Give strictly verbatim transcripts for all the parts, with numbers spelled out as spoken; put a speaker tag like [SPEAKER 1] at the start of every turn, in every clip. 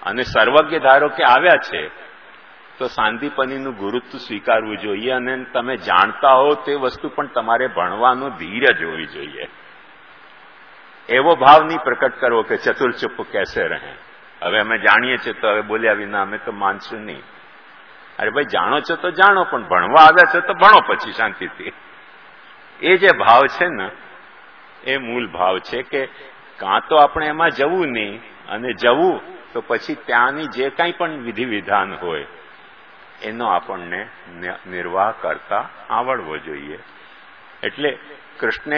[SPEAKER 1] અને સર્વજ્ઞ ધારો કે આવ્યા છે તો સાંદીપનીનું ગુરુત્વ સ્વીકારવું જોઈએ, અને તમે જાણતા હો તે વસ્તુ પણ તમારે ભણવાનો ધીરજ હોવી જોઈએ. એવો ભાવ નહીં પ્રકટ કરવો કે ચતુર ચુપ કેસે રહે, હવે અમે જાણીએ છીએ તો હવે બોલ્યા વિના અમે તો માનશું નહીં. અરે ભાઈ, જાણો છો તો જાણો, પણ ભણવા આવ્યા છો તો ભણો પછી શાંતિથી. એ જે ભાવ છે ને એ મૂળ ભાવ છે કે કાં તો આપણે એમાં જવું નહીં, અને જવું તો પછી ત્યાંની જે કંઈ પણ વિધિ વિધાન હોય એનો આપણને નિર્વાહ કરતા આવડવો જોઈએ. એટલે કૃષ્ણે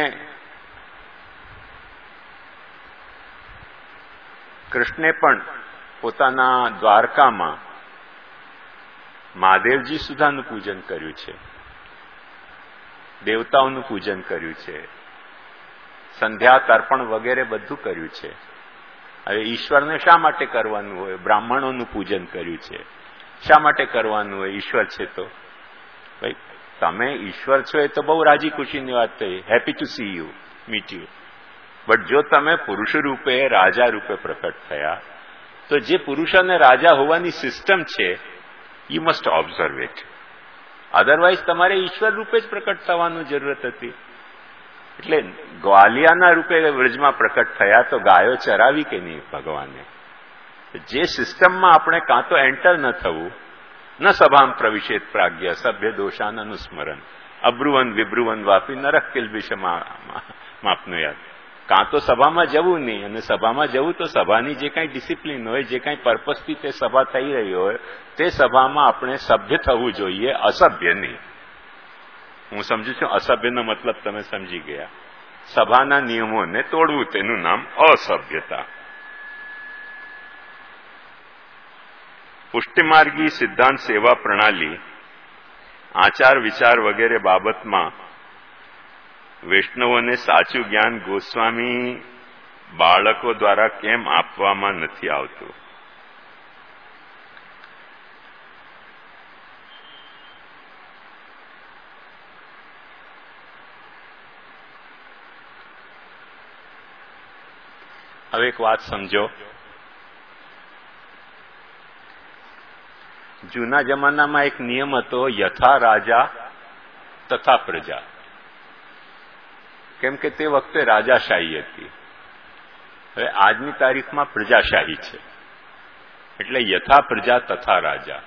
[SPEAKER 1] કૃષ્ણે પણ પોતાના દ્વારકામાં મહાદેવજી સુધાનું પૂજન કર્યું છે, દેવતાઓનું પૂજન કર્યું છે, સંધ્યા તર્પણ વગેરે બધું કર્યું છે. હવે ઈશ્વરને શા માટે કરવાનું હોય? બ્રાહ્મણોનું પૂજન કર્યું છે. શા માટે કરવાનું હોય? ઈશ્વર છે તો. ભાઈ, તમે ઈશ્વર છો એ તો બહુ રાજી ખુશીની વાત થઈ, happy to see you, meet you. But જો તમે પુરુષ રૂપે રાજા રૂપે પ્રકટ થયા તો જે પુરુષ અને રાજા હોવાની સિસ્ટમ છે you must observe it. Otherwise તમારે ઈશ્વર રૂપે જ પ્રકટ થવાની જરૂરત હતી. એટલે ગ્વાલિયાના રૂપે વ્રજમાં પ્રકટ થયા તો ગાયો ચરાવી કે નહીં ભગવાને? જે સિસ્ટમમાં આપણે કાં તો એન્ટર ન થવું, ન સભામ પ્રવિશેત પ્રાજ્ઞ સભ્ય દોષાન અનુસ્મરણ અબ્રુવન વિબ્રુવન વાપી નરક કિલબિષ માપનું યાદ. કાં તો સભામાં જવું નહીં, અને સભામાં જવું તો સભાની જે કાંઈ ડિસિપ્લિન હોય, જે કાંઈ પર્પઝથી તે સભા થઈ રહી હોય તે સભામાં આપણે સભ્ય થવું જોઈએ, અસભ્ય નહીં. હું સમજુ છું અસભ્યનો મતલબ તમે સમજી ગયા. સભાના નિયમોને તોડવું તેનું નામ અસભ્યતા. પુષ્ટિમાર્ગી સિદ્ધાંત સેવા પ્રણાલી આચાર વિચાર વગેરે બાબતમાં વૈષ્ણવોને સાચું જ્ઞાન ગોસ્વામી બાળકો દ્વારા કેમ આપવામાં નથી આવતું? હવે એક વાત સમજો. જૂના જમાનામાં એક નિયમ હતો, યથા રાજા તથા પ્રજા. કેમ કે તે વખતે રાજાશાહી હતી. હવે આજની તારીખમાં પ્રજાશાહી છે, એટલે યથા પ્રજા તથા રાજા.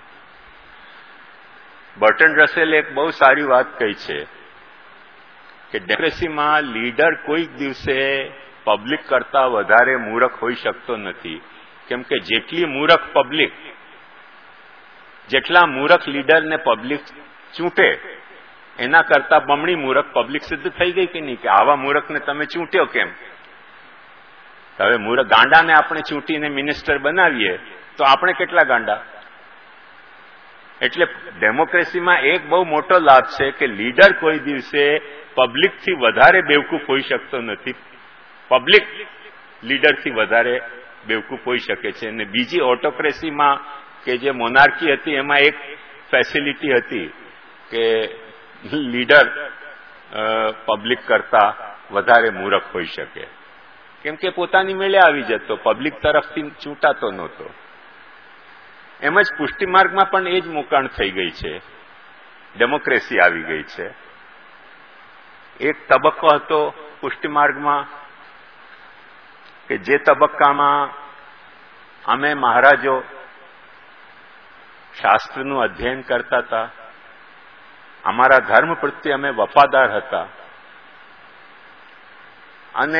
[SPEAKER 1] બર્ટન રસેલે એક બહુ સારી વાત કહી છે કે ડેમોક્રેસીમાં લીડર કોઈક દિવસે પબ્લિક કરતા વધારે મૂર્ખ હોઈ શકતો નથી. કેમ કે જેટલી મૂર્ખ પબ્લિક, જેટલા મૂર્ખ લીડરને પબ્લિક ચૂંટે એના કરતા બમણી મૂર્ખ પબ્લિક સિદ્ધ થઈ ગઈ કે નહીં? કે આવા મૂર્ખને તમે ચૂંટ્યો કેમ? હવે મૂર્ખ ગાંડાને આપણે ચૂંટીને મિનિસ્ટર બનાવીએ તો આપણે કેટલા ગાંડા? એટલે ડેમોક્રેસીમાં એક બહુ મોટો લાભ છે કે લીડર કોઈ દિવસે પબ્લિકથી વધારે બેવકૂફ હોઈ શકતો નથી. પબ્લિક લીડરથી વધારે બેવકૂફ હોઈ શકે છે. અને બીજી ઓટોક્રેસીમાં કે જે મોનાર્કી હતી એમાં એક ફેસિલિટી હતી કે લીડર પબ્લિક કરતા વધારે મૂર્ખ હોઈ શકે, કેમ કે પોતાની મેળે આવી જતો, પબ્લિક તરફથી ચૂંટાતો નહોતો. એમ જ પુષ્ટિમાર્ગમાં પણ એ જ મોકાણ થઈ ગઈ છે, ડેમોક્રેસી આવી ગઈ છે. એક તબક્કો હતો પુષ્ટિમાર્ગમાં કે જે તબક્કામાં અમે મહારાજો શાસ્ત્રનું અધ્યયન કરતા હતા, અમારા ધર્મ પ્રત્યે અમે વફાદાર હતા, અને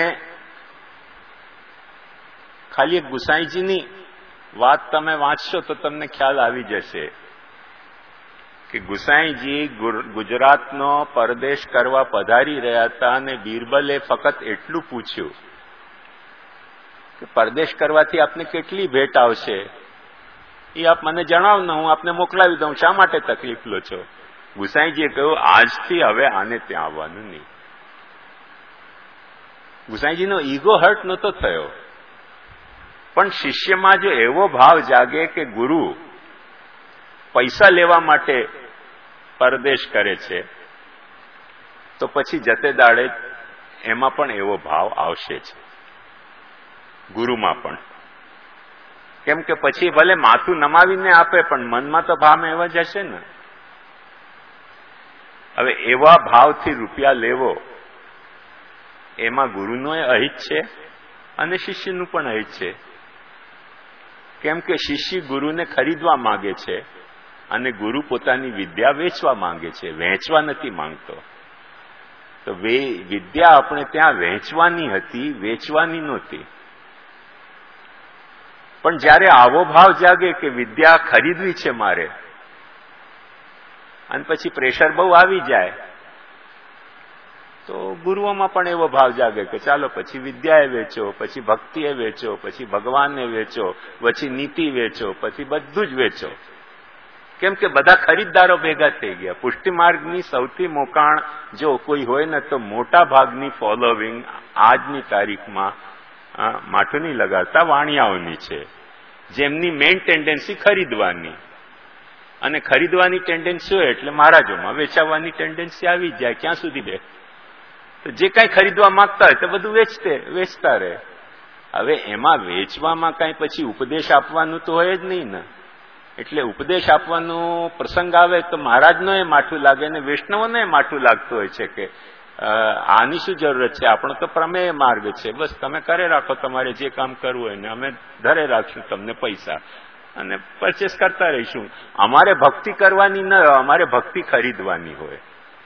[SPEAKER 1] ખાલી એક ગુસાઈજીની વાત તમે વાંચશો તો તમને ખ્યાલ આવી જશે કે ગુસાઈજી ગુજરાતનો પરદેશ કરવા પધારી રહ્યા હતા, અને બિરબલે ફક્ત એટલું પૂછ્યું કે પરદેશ કરવાથી આપને કેટલી ભેટ આવશે એ આપ મને જણાવો ને, હું આપને મોકલાવી દઉં, શા માટે તકલીફ લો છો? ગુસાઈજીએ કહ્યું, આજથી હવે આને ત્યાં આવવાનું નહીં. ગુસાઈજીનો ઈગો હર્ટ નહોતો થયો, પણ શિષ્યમાં જો એવો ભાવ જાગે કે ગુરુ પૈસા લેવા માટે પરદેશ કરે છે તો પછી જતે દાડે એમાં પણ એવો ભાવ આવશે છે, ગુરુમાં પણ. કેમ કે પછી ભલે માથું નમાવીને આપે પણ મનમાં તો ભાવ એવા જ હશે ને. હવે એવા ભાવથી રૂપિયા લેવો એમાં ગુરુનો અહિત છે અને શિષ્યનું પણ અહિત છે. કેમ કે શિષ્ય ગુરુને ખરીદવા માંગે છે અને ગુરુ પોતાની વિદ્યા વેચવા માંગે છે, વહેંચવા નથી માંગતો. તો વિદ્યા આપણે ત્યાં વહેંચવાની હતી, વેચવાની નહોતી. પણ જયારે આવો ભાવ જાગે કે વિદ્યા ખરીદવી છે મારે, અને પછી પ્રેશર બહુ આવી જાય, તો ગુરુઓમાં પણ એવો ભાવ જાગે કે ચાલો પછી વિદ્યાએ વેચો, પછી ભક્તિએ વેચો, પછી ભગવાનને વેચો, પછી નીતિ વેચો, પછી બધું જ વેચો. કેમ કે બધા ખરીદદારો ભેગા થઈ ગયા. પુષ્ટિ માર્ગની સૌથી મોકાણ જો કોઈ હોય ને તો મોટા ભાગની ફોલોવિંગ આજની તારીખમાં માઠું નહીં લગાડતા વાણિયાઓની છે, જેમની મેઇન ટેન્ડન્સી ખરીદવાની. અને ખરીદવાની ટેન્ડન્સી હોય એટલે મહારાજોમાં વેચાવવાની ટેન્ડન્સી આવી જાય. ક્યાં સુધી બે તો જે કાંઈ ખરીદવા માંગતા હોય તો બધું વેચતે વેચતા રહે. હવે એમાં વેચવામાં કાંઈ પછી ઉપદેશ આપવાનું તો હોય જ નહીં ને. એટલે ઉપદેશ આપવાનો પ્રસંગ આવે તો મહારાજનો એ માઠું લાગે અને વૈષ્ણવોને માઠું લાગતું હોય છે કે આની શું જરૂરત છે, આપણો તો પ્રમેય માર્ગ છે, બસ તમે કરે રાખો તમારે જે કામ કરવું હોય ને અમે ધરે રાખશું તમને પૈસા અને પરચેસ કરતા રહીશું. અમારે ભક્તિ કરવાની ન હોય, અમારે ભક્તિ ખરીદવાની હોય.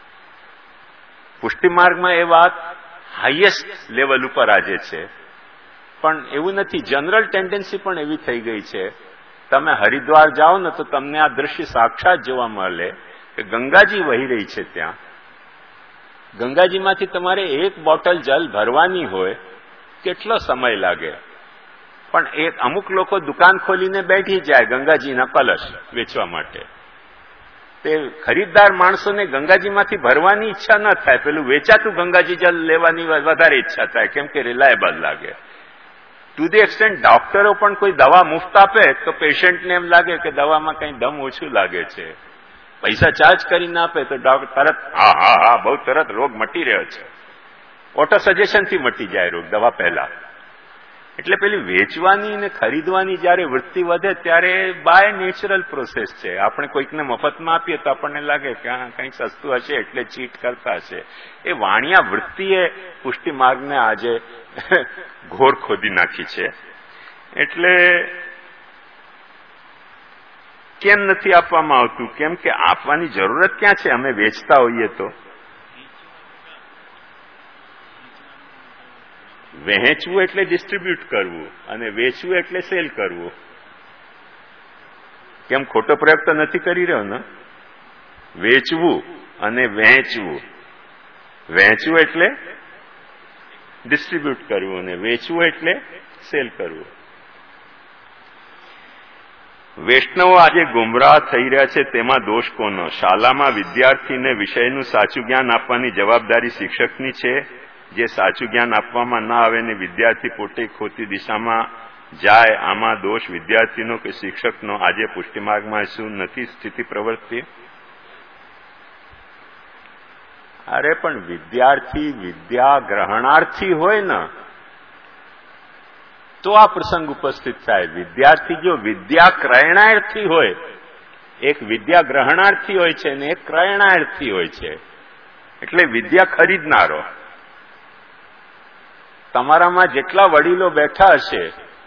[SPEAKER 1] પુષ્ટિ માર્ગમાં એ વાત હાઈએસ્ટ લેવલ ઉપર આજે છે. પણ એવું નથી, જનરલ ટેન્ડન્સી પણ એવી થઈ ગઈ છે. તમે હરિદ્વાર જાઓ ને તો તમને આ દ્રશ્ય સાક્ષાત જોવા મળે કે ગંગાજી વહી રહી છે. ત્યાં ગંગાજીમાંથી તમારે એક બોટલ જલ ભરવાની હોય કેટલો સમય લાગે, પણ એક અમુક લોકો દુકાન ખોલીને બેઠી જાય ગંગાજીના કલશ વેચવા માટે. તે ખરીદદાર માણસોને ગંગાજીમાંથી ભરવાની ઈચ્છા ન થાય, પેલું વેચાતું ગંગાજી જલ લેવાની વધારે ઈચ્છા થાય, કેમ કે રિલાયબલ લાગે. ટુ ધી એક્સટેન્ટ ડોક્ટરો પણ કોઈ દવા મુફ્ત આપે તો પેશન્ટને એમ લાગે કે દવામાં કંઈ દમ ઓછું લાગે છે. પૈસા ચાર્જ કરીને આપે તો તરત હા હા હા બહુ તરત રોગ મટી રહ્યો છે. ઓટો સજેશનથી મટી જાય રોગ દવા પહેલા. એટલે પેલી વેચવાની ને ખરીદવાની જયારે વૃત્તિ વધે ત્યારે બાય નેચરલ પ્રોસેસ છે. આપણે કોઈકને મફતમાં આપીએ તો આપણને લાગે કે હા કંઈક સસ્તું હશે એટલે ચીટ કરતા હશે. એ વાણિયા વૃત્તિએ પુષ્ટિ માર્ગને આજે ઘોર ખોદી નાખી છે. એટલે કેમ નથી આપવામાં આવતું? કેમ કે આપવાની જરૂરત ક્યાં છે? અમે વેચતા હોઈએ તો. વહેંચવું એટલે ડિસ્ટ્રીબ્યુટ કરવું અને વેચવું એટલે સેલ કરવું. કેમ ખોટો પ્રયોગ તો નથી કરી રહ્યો ને? વેચવું અને વહેંચવું. વહેંચવું એટલે ડિસ્ટ્રીબ્યુટ કરવું અને વેચવું એટલે સેલ કરવું. વૈષ્ણવો આજે ગુમરાહ થઈ રહ્યા છે, તેમાં દોષ કોનો? શાળામાં વિદ્યાર્થીને વિષયનું સાચું જ્ઞાન આપવાની જવાબદારી શિક્ષકની છે. જે સાચું જ્ઞાન આપવામાં ના આવે ને વિદ્યાર્થી પોતે ખોટી દિશામાં જાય, આમાં દોષ વિદ્યાર્થીનો કે શિક્ષકનો? આજે પુષ્ટિમાર્ગમાં શું નથી સ્થિતિ પ્રવર્તી? અરે પણ વિદ્યાર્થી વિદ્યા ગ્રહણાર્થી હોય ને તો આ પ્રસંગ ઉપસ્થિત થાય. વિદ્યાર્થી જો વિદ્યા ક્રયણાર્થી હોય, એક વિદ્યા ગ્રહણાર્થી હોય છે ને એક ક્રયણાર્થી હોય છે. એટલે વિદ્યા ખરીદનારો. તમારામાં જેટલા વડીલો બેઠા હશે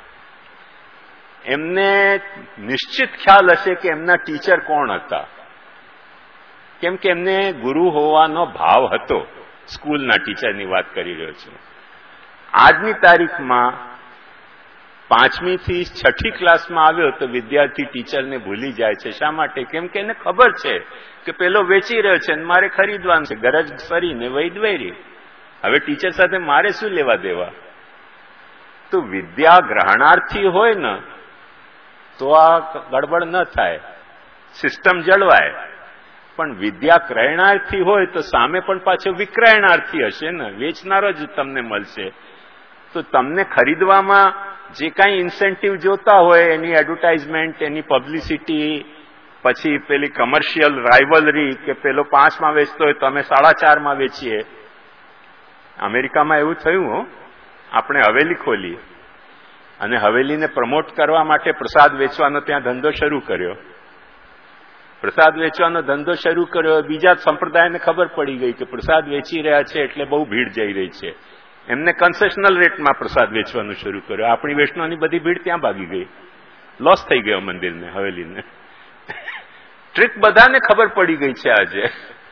[SPEAKER 1] એમને નિશ્ચિત ખ્યાલ હશે કે એમના ટીચર કોણ હતા, કેમ કે એમને ગુરુ હોવાનો ભાવ હતો. સ્કૂલના ટીચરની વાત કરી રહ્યો છું. આજની તારીખમાં પાંચમી થી છઠ્ઠી ક્લાસમાં આવ્યો તો વિદ્યાર્થી ટીચરને ભૂલી જાય છે. શા માટે? કેમ કે એને ખબર છે કે પેલો વેચી રહ્યો છે અને મારે ખરીદવાનું છે. ગરજ ફરીને વૈદવેરી. હવે ટીચર સાથે મારે શું લેવા દેવા? તો વિદ્યા ગ્રહણાર્થી હોય ને તો આ ગડબડ ન થાય, સિસ્ટમ જળવાય. પણ વિદ્યા ક્રયણાર્થી હોય તો સામે પણ પાછો વિક્રયણાર્થી હશે ને, વેચનારો જ તમને મળશે. તો તમને ખરીદવામાં જે કાંઈ ઇન્સેન્ટિવ જોતા હોય, એની એડવર્ટાઇઝમેન્ટ, એની પબ્લિસિટી, પછી પેલી કમર્શિયલ રાઇવલરી કે પેલો પાંચમાં વેચતો હોય તો અમે સાડા ચારમાં વેચીએ. અમેરિકામાં એવું થયું હો, આપણે હવેલી ખોલી અને હવેલીને પ્રમોટ કરવા માટે પ્રસાદ વેચવાનો ત્યાં ધંધો શરૂ કર્યો. પ્રસાદ વેચવાનો ધંધો શરૂ કર્યો. બીજા સંપ્રદાયને ખબર પડી ગઈ કે પ્રસાદ વેચી રહ્યા છે એટલે બહુ ભીડ જઈ રહી છે. એમને કન્સેશનલ રેટમાં પ્રસાદ વેચવાનું શરૂ કર્યો. આપણી વૈષ્ણવની બધી ભીડ ત્યાં ભાગી ગઈ. લોસ થઈ ગયો મંદિરને, હવેલીને. ટ્રીક બધાને ખબર પડી ગઈ છે આજે.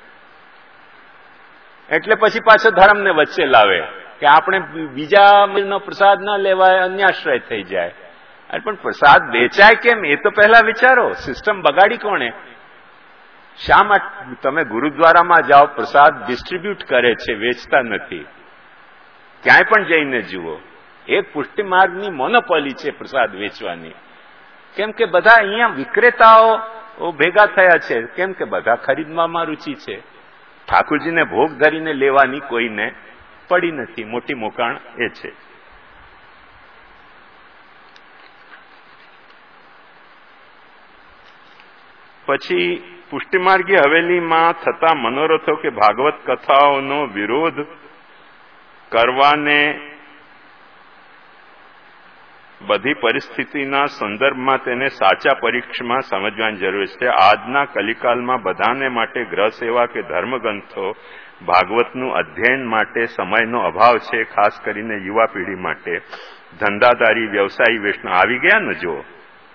[SPEAKER 1] એટલે પછી પાછો ધર્મને વચ્ચે લાવે કે આપણે બીજા પ્રસાદ ના લેવાય, અન્યાશ્રય થઈ જાય. અરે પણ પ્રસાદ વેચાય કેમ એ તો પહેલા વિચારો. સિસ્ટમ બગાડી કોણે? શા માટે તમે ગુરુદ્વારામાં જાઓ, પ્રસાદ ડિસ્ટ્રીબ્યુટ કરે છે, વેચતા નથી. ક્યાંય પણ જઈને જુઓ, એક પુષ્ટિ માર્ગની મોનોપોલી છે પ્રસાદ વેચવાની. કેમ કે બધા અહીંયા વિક્રેતાઓ ભેગા થયા છે. કેમ કે બધા ખરીદવામાં રુચિ છે. ઠાકુરજીને ભોગ ધરીને લેવાની કોઈને પડી નથી. મોટી મોકાણ એ છે. પછી પુષ્ટિમાર્ગી હવેલીમાં થતા મનોરથો કે ભાગવત કથાઓનો વિરોધ કરવાને બધી પરિસ્થિતિના સંદર્ભમાં તેને સાચા પરીક્ષમાં સમજવાની જરૂર છે. આજના કલિકાલમાં બધાને માટે ગ્રહ સેવા કે ધર્મગ્રંથો ભાગવતનું અધ્યયન માટે સમયનો અભાવ છે. ખાસ કરીને યુવા પેઢી માટે. ધંધાદારી વ્યવસાયી વૈષ્ણવ આવી ગયા ને, જો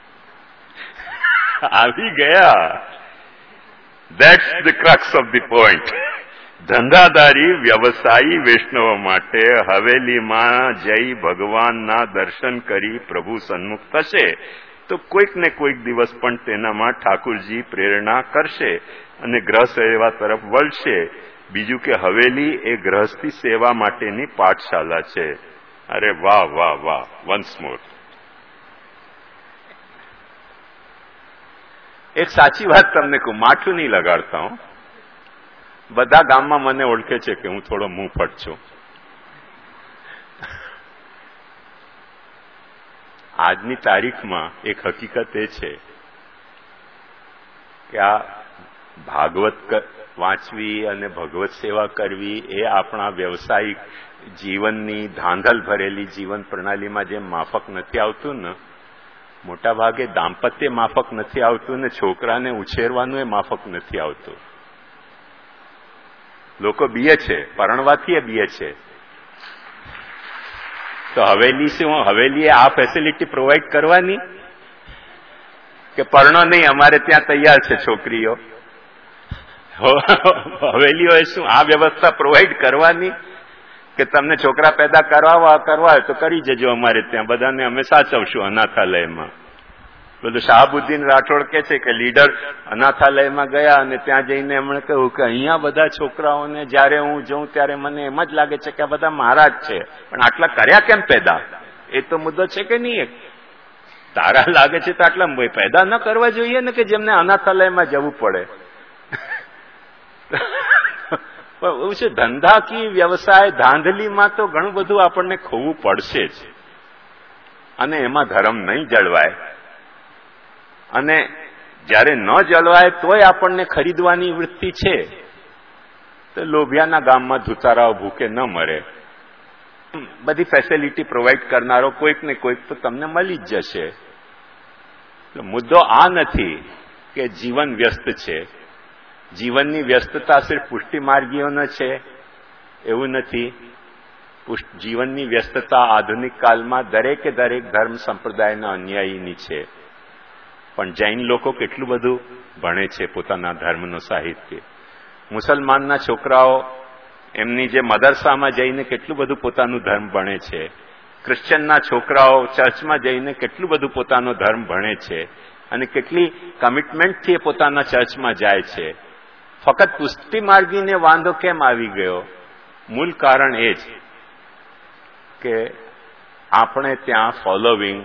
[SPEAKER 1] આવી ગયા. That's the crux of the point. ધંધાદારી વ્યવસાયી વૈષ્ણવો માટે હવેલીમાં જઈ ભગવાનના દર્શન કરી પ્રભુ સન્મુખ થશે તો કોઈક ને કોઈક દિવસ પણ તેનામાં ઠાકુરજી પ્રેરણા કરશે અને ગ્રહ સેવા તરફ વળશે. બીજું કે હવેલી એ ગ્રહસ્થી સેવા માટેની પાઠશાલા છે. અરે વાહ વાહ વાહ. Once more. એક સાચી વાત તમને કહું, માઠું નહીં લગાડતા હું. બધા ગામમાં મને ઓળખે છે કે હું થોડો મુંહ ફટ છું. આજની તારીખમાં એક હકીકત એ છે કે આ ભાગવત વાંચવી અને ભગવત સેવા કરવી એ આપણા વ્યવસાયિક જીવનની ધાંધલ ભરેલી જીવન પ્રણાલીમાં જેમ માફક નથી આવતું ને, મોટા ભાગે દાંપત્ય માફક નથી આવતું ને છોકરાને ઉછેરવાનું એ માફક નથી આવતું. લોકો બીએ છે, પરણવાથી બીએ છે. તો હવેલી શું, હવેલીએ આ ફેસિલિટી પ્રોવાઈડ કરવાની કે પરણો નહીં, અમારે ત્યાં તૈયાર છે છોકરીઓ. હવેલીઓએ શું આ વ્યવસ્થા પ્રોવાઈડ કરવાની કે તમને છોકરા પેદા કરવા કરવા હોય તો કરી જજો, અમારે ત્યાં બધાને અમે સાચવશું અનાથાલયમાં. બધું શાહબુદ્દીન રાઠોડ કે છે કે લીડર અનાથાલયમાં ગયા અને ત્યાં જઈને એમણે કહ્યું કે અહીંયા બધા છોકરાઓને જયારે હું જઉં ત્યારે મને એમ જ લાગે છે કે આ બધા મારા જ છે, પણ આટલા કર્યા કેમ પેદા? એ તો મુદ્દો છે કે નહીં? તારા લાગે છે તો આટલા પેદા ન કરવા જોઈએ ને કે જેમને અનાથાલયમાં જવું પડે. એવું છે ધંધાકી વ્યવસાય ધાંધલીમાં તો ઘણું બધું આપણને ખોવું પડશે જ, અને એમાં ધર્મ નહીં જળવાય. અને જયારે ન જળવાય તોય આપણને ખરીદવાની વૃત્તિ છે તો લોભિયાના ગામમાં ધુતારાઓ ભૂકે ન મરે. બધી ફેસિલિટી પ્રોવાઈડ કરનારો કોઈક ને કોઈક તો તમને મળી જ જશે. મુદ્દો આ નથી કે જીવન વ્યસ્ત છે. જીવનની વ્યસ્તતા સિર્ફ પુષ્ટિ માર્ગીઓનો છે એવું નથી. જીવનની વ્યસ્તતા આધુનિક કાળમાં દરેકે દરેક ધર્મ સંપ્રદાયના અન્યાયીની છે. પણ જૈન લોકો કેટલું બધું ભણે છે પોતાના ધર્મનું સાહિત્ય. મુસલમાનના છોકરાઓ એમની જે મદરસામાં જઈને કેટલું બધું પોતાનું ધર્મ ભણે છે. ક્રિશ્ચનના છોકરાઓ ચર્ચમાં જઈને કેટલું બધું પોતાનો ધર્મ ભણે છે અને કેટલી કમિટમેન્ટથી એ પોતાના ચર્ચમાં જાય છે. ફક્ત પુષ્ટિ માર્ગીને વાંધો કેમ આવી ગયો? મૂળ કારણ એ જ કે આપણે ત્યાં ફોલોવિંગ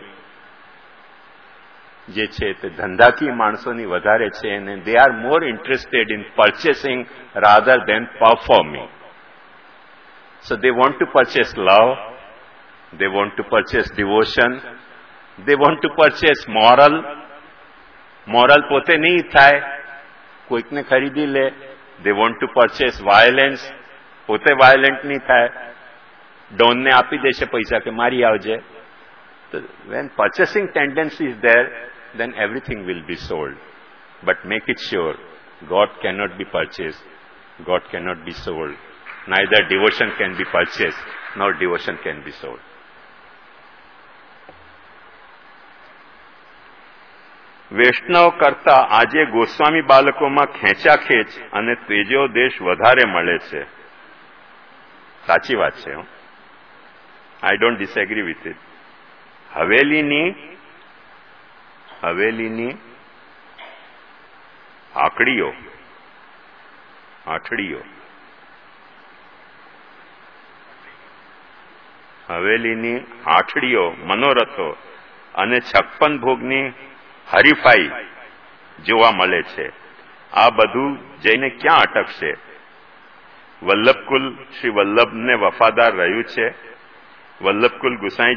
[SPEAKER 1] જે છે તે ધંધાકીય માણસોની વધારે છે અને they are more interested in purchasing rather than performing. So they want to purchase love, they want to purchase devotion, they want to purchase moral. moral પોતે નહીં થાય, કોઈકને ખરીદી લે. they want to purchase violence, પોતે વાયોલેન્ટ નહીં થાય, ડોનને આપી દેશે પૈસા કે મારી આવજે. when purchasing tendency is there, then everything will be sold. But make it sure, God cannot be purchased, God cannot be sold. Neither devotion can be purchased, nor devotion can be sold. વૈષ્ણવ કરતા આજે ગોસ્વામી બાળકોમાં ખેંચાખેંચ અને ત્રીજો દેશ વધારે મળે છે. સાચી વાત છે. I don't disagree with it. હવેલીની હવેલીની આકડીઓ આઠડીઓ હવેલીની આઠડીઓ મનોરથો અને છપ્પન ભોગની હરીફાઈ જોવા મળે છે. આ બધું જઈને ક્યાં અટકશે? વલ્લભકુલ શ્રી વલ્લભને વફાદાર રહ્યું છે. વલ્લભકુલ ગુસાઈ